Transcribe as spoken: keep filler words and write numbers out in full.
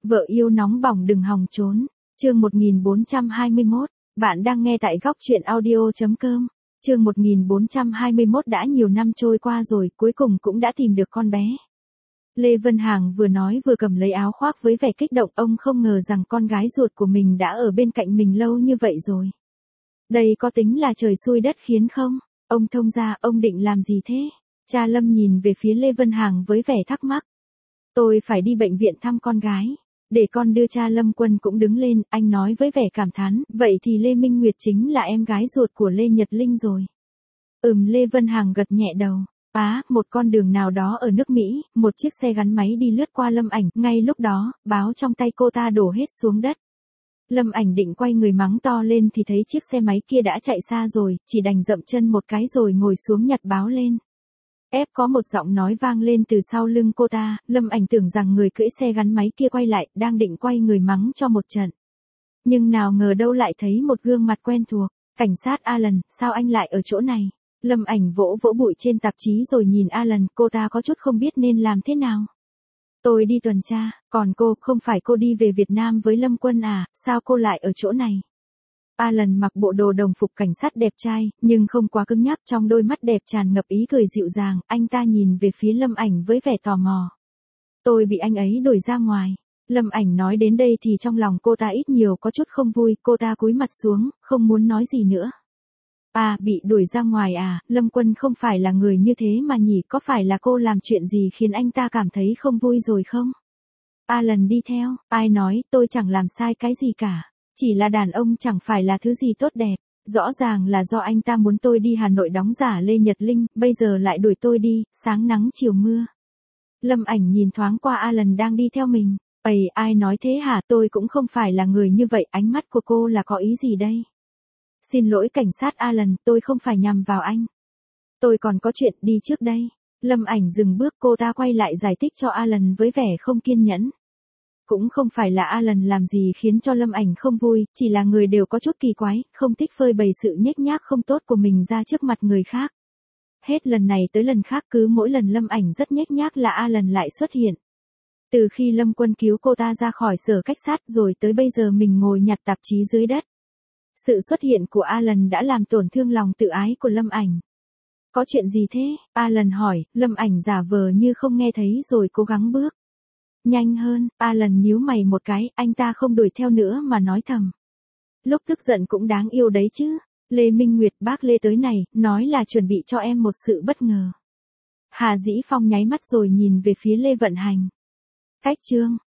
Vợ yêu nóng bỏng đừng hòng trốn. Chương một nghìn bốn trăm hai mươi mốt. Bạn đang nghe tại góc truyện audio chấm com. Chương một nghìn bốn trăm hai mươi mốt. Đã nhiều năm trôi qua rồi, cuối cùng cũng đã tìm được con bé. Lê Vân Hàng vừa nói vừa cầm lấy áo khoác với vẻ kích động, ông không ngờ rằng con gái ruột của mình đã ở bên cạnh mình lâu như vậy rồi. Đây có tính là trời xui đất khiến không? Ông thông ra, ông định làm gì thế? Cha Lâm nhìn về phía Lê Vân Hàng với vẻ thắc mắc. Tôi phải đi bệnh viện thăm con gái. Để con đưa. Cha Lâm Quân cũng đứng lên, anh nói với vẻ cảm thán, vậy thì Lê Minh Nguyệt chính là em gái ruột của Lê Nhật Linh rồi. Ừm, Lê Vân Hàng gật nhẹ đầu. Á, một con đường nào đó ở nước Mỹ, một chiếc xe gắn máy đi lướt qua Lâm Ảnh, ngay lúc đó, báo trong tay cô ta đổ hết xuống đất. Lâm Ảnh định quay người mắng to lên thì thấy chiếc xe máy kia đã chạy xa rồi, chỉ đành dậm chân một cái rồi ngồi xuống nhặt báo lên. Ép có một giọng nói vang lên từ sau lưng cô ta, Lâm Ảnh tưởng rằng người cưỡi xe gắn máy kia quay lại, đang định quay người mắng cho một trận. Nhưng nào ngờ đâu lại thấy một gương mặt quen thuộc, cảnh sát Alan, sao anh lại ở chỗ này? Lâm Ảnh vỗ vỗ bụi trên tạp chí rồi nhìn Alan, cô ta có chút không biết nên làm thế nào. Tôi đi tuần tra, còn cô, không phải cô đi về Việt Nam với Lâm Quân à, sao cô lại ở chỗ này? Alan mặc bộ đồ đồng phục cảnh sát đẹp trai, nhưng không quá cứng nhắc, trong đôi mắt đẹp tràn ngập ý cười dịu dàng, anh ta nhìn về phía Lâm Ảnh với vẻ tò mò. Tôi bị anh ấy đuổi ra ngoài. Lâm Ảnh nói đến đây thì trong lòng cô ta ít nhiều có chút không vui, cô ta cúi mặt xuống, không muốn nói gì nữa. À, bị đuổi ra ngoài à, Lâm Quân không phải là người như thế mà nhỉ, có phải là cô làm chuyện gì khiến anh ta cảm thấy không vui rồi không? Alan đi theo, ai nói, tôi chẳng làm sai cái gì cả. Chỉ là đàn ông chẳng phải là thứ gì tốt đẹp, rõ ràng là do anh ta muốn tôi đi Hà Nội đóng giả Lê Nhật Linh, bây giờ lại đuổi tôi đi, sáng nắng chiều mưa. Lâm Ảnh nhìn thoáng qua Alan đang đi theo mình, ầy, ai nói thế hả, tôi cũng không phải là người như vậy, ánh mắt của cô là có ý gì đây? Xin lỗi cảnh sát Alan, tôi không phải nhằm vào anh. Tôi còn có chuyện, đi trước đây. Lâm Ảnh dừng bước, cô ta quay lại giải thích cho Alan với vẻ không kiên nhẫn. Cũng không phải là Alan làm gì khiến cho Lâm Ảnh không vui, chỉ là người đều có chút kỳ quái, không thích phơi bày sự nhếch nhác không tốt của mình ra trước mặt người khác. Hết lần này tới lần khác, cứ mỗi lần Lâm Ảnh rất nhếch nhác là Alan lại xuất hiện. Từ khi Lâm Quân cứu cô ta ra khỏi sở cách sát rồi tới bây giờ mình ngồi nhặt tạp chí dưới đất. Sự xuất hiện của Alan đã làm tổn thương lòng tự ái của Lâm Ảnh. Có chuyện gì thế? Alan hỏi, Lâm Ảnh giả vờ như không nghe thấy rồi cố gắng bước nhanh hơn. Alan nhíu mày một cái, anh ta không đuổi theo nữa mà nói thầm. Lúc tức giận cũng đáng yêu đấy chứ. Lê Minh Nguyệt, bác Lê tới này, nói là chuẩn bị cho em một sự bất ngờ. Hà Dĩ Phong nháy mắt rồi nhìn về phía Lê Vận Hành. Cách chương.